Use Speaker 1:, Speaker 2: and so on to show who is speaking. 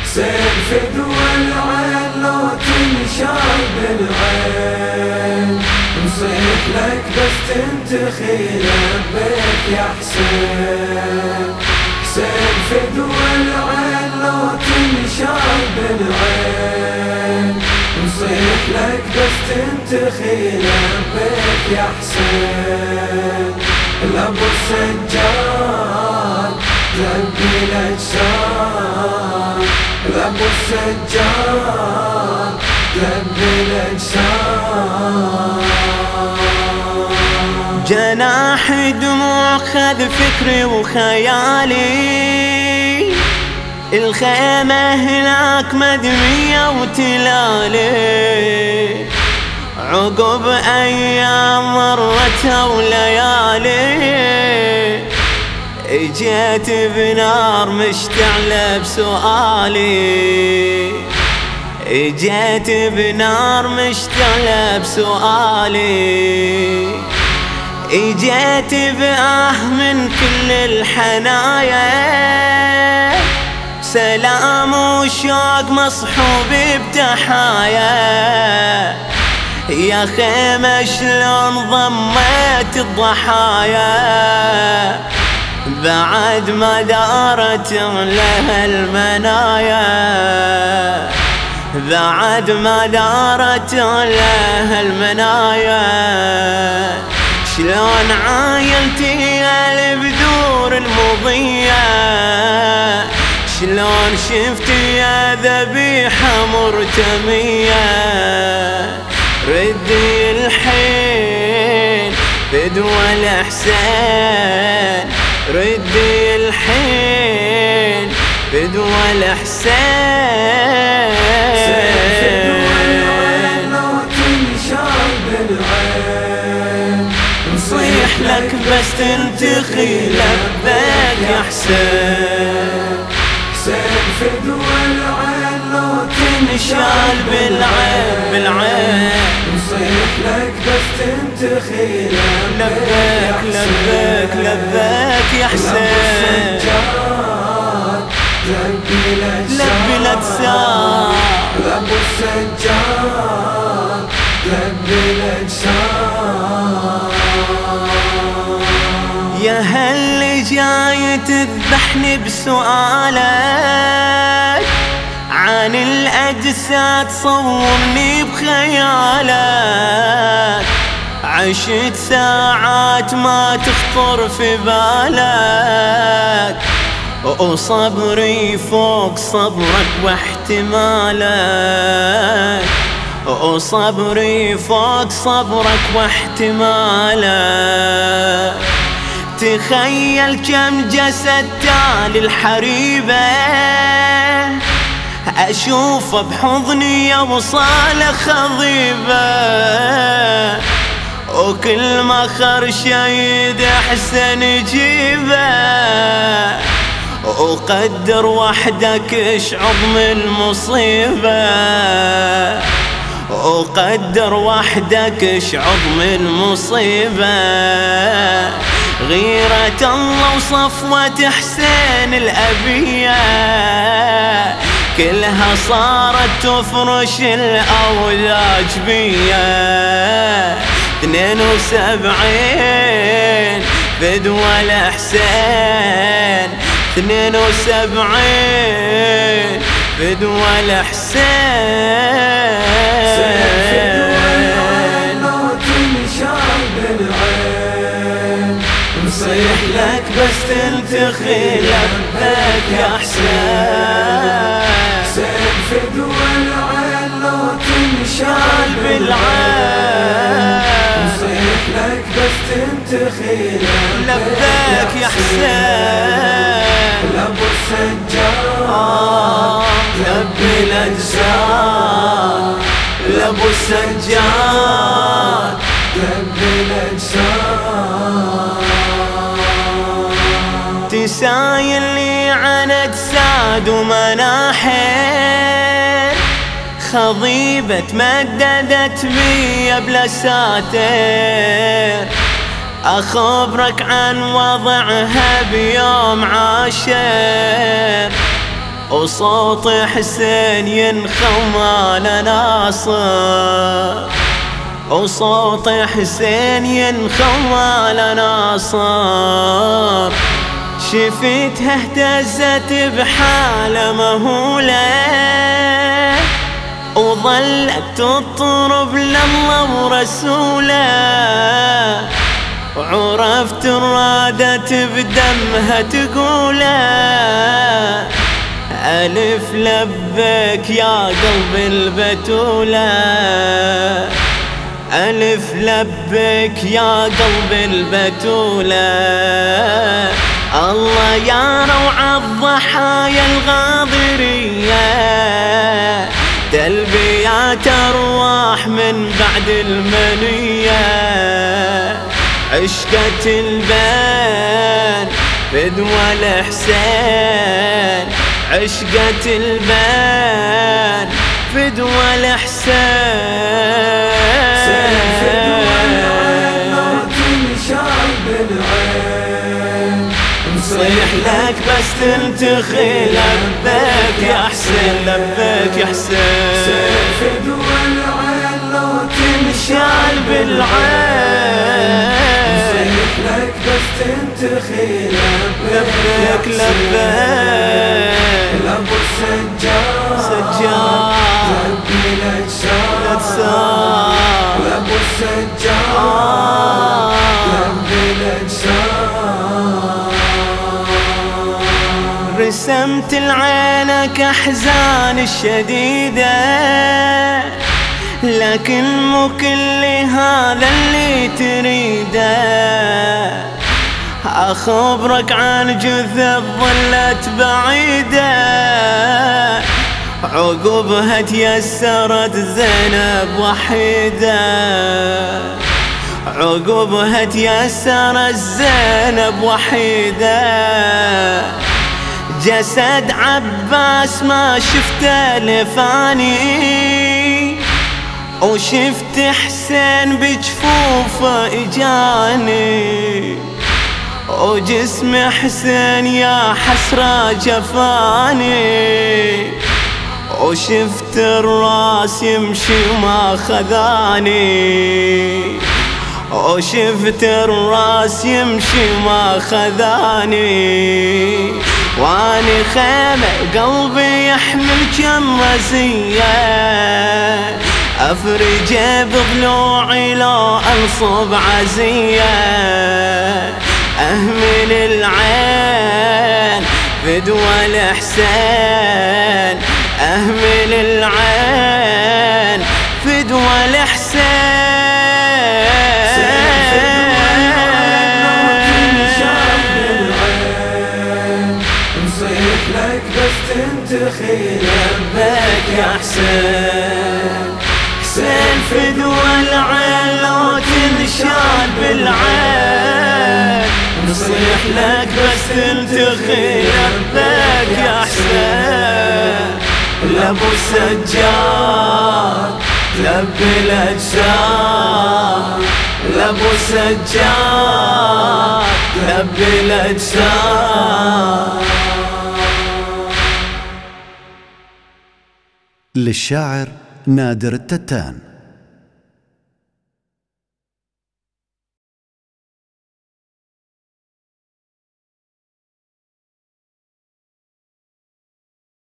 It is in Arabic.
Speaker 1: حسين فدوى العين لو تنشال بالعين، نصيح لك بس تنتخي لبيك يا حسين. حسين فدوى العين لو تنشال بالعين، نصيح لك بس تنتخي لبيك يا حسين. الأبو السجاد لبي الأجساد، الأبو السجاد لبي الأجساد.
Speaker 2: جناح دموع خذ فكري وخيالي، الخيمة هناك مدمية وتلالي، عقب أيام مرت وليالي، اجيت بنار مشتعلة بسؤالي، اجيت بنار مشتعلة بسؤالي، اجيت بآه من كل الحنايا، سلام وشوق مصحوب بتحايا، يا خيمة شلون ضميت الضحايا، بعد ما دارت لها المنايا، بعد ما دارت لها المنايا، شلون عايلتي البدور المضية، شلون شفتي يا ذبيحة مرتمية، ردي الحين فدوى الحسين، ردي الحين فدوى الحسين. نصيح لك بس تنتخي لبيك يا حسين.
Speaker 1: حسين فدوى العين لو
Speaker 2: تنشال بالعين بالعين،
Speaker 1: نصيح لك بس تنتخي
Speaker 2: لبيك لبيك لبيك يا حسين.
Speaker 1: لبي
Speaker 2: الأجساد،
Speaker 1: لأبو السجاد لبي الأجساد.
Speaker 2: يا هل جاي تذبحني بسؤالك عن الأجساد، صورني بخيالك، عشت ساعات ما تخطر في بالك، وصبري فوق صبرك واحتمالك، وصبري فوق صبرك واحتمالك. تخيل كم جسد تالي الحريبة، أشوفه بحضني يوصاله خضيبة، وكل ما خرشه يدحسن جيبه، وقدر وحدك اشعظ من المصيبة، وقدر وحدك اشعظ من مصيبة. غيرة الله وصفوة حسين الأبية، كلها صارت تفرش الأوداج بيا. 72 فدوى الحسين، 72 فدوى الحسين. نصيح لك بس تنتخي لبيك يا حسين.
Speaker 1: حسين فدوى العين لو تنشال
Speaker 2: بالعين،
Speaker 1: نصيح لك بس تنتخي
Speaker 2: لبيك يا حسين.
Speaker 1: الأبو السجاد
Speaker 2: لبي الأجساد، الأبو السجاد
Speaker 1: لبي الأجساد.
Speaker 2: تسايل لي عن أجساد ومناحر، خضيبة تمددت بي بلا ساتر، أخبرك عن وضعها بيوم عاشر، وصوت حسين ينخم على ناصر، وصوت حسين ينخم على ناصر. شفتها اهتزت بحالة مهولة، وظلت تطرب لله ورسوله، وعرفت رادت بدمها تقوله: ألف لبك يا قلب البتولة، ألف لبك يا قلب البتولة. الله يا روع الضحايا الغاضرية، تلبيات أرواح من بعد المنية. عشقة البان فدوى الحسين، عشقة البان فدوى الحسين. نصيح لك بس تنتخي لبيك يا حسين، لبيك يا حسين.
Speaker 1: سيف فدوى العين لو
Speaker 2: تنشال بالعين.
Speaker 1: نصيح لك بس تنتخي
Speaker 2: لبيك لبيك
Speaker 1: لابو السجاد،
Speaker 2: سجاد
Speaker 1: لبي
Speaker 2: لتسار،
Speaker 1: لابو السجاد لبي لتسار.
Speaker 2: رسمت لعينك أحزان الشديدة، لكن مو كل هذا اللي تريده. أخبرك عن جثة ظلت بعيدة، عقبها تيسرت زينب وحيدة، عقبها تيسرت زينب وحيدة. جسد عباس ما شفته لفاني، وشفت حسين بجفوفه اجاني، وجسم حسين يا حسرة جفاني، وشفت الراس يمشي ما خذاني، وشفت الراس يمشي ما خذاني. واني خيمة قلبي يحمل كم رزية، افرجه بضلوعي لو انصب عزية. اهمل العين فدوى الحسين، اهمل العين فدوى الحسين.
Speaker 1: تنتخي
Speaker 2: لبيك يا حسين، حسين فدوى العين لو تنشال بالعين. نصيح لك بس تنتخي لبيك يا حسين، لابو السجاد لبي الأجساد، لابو السجاد لبي الأجساد.
Speaker 3: للشاعر نادر التتان.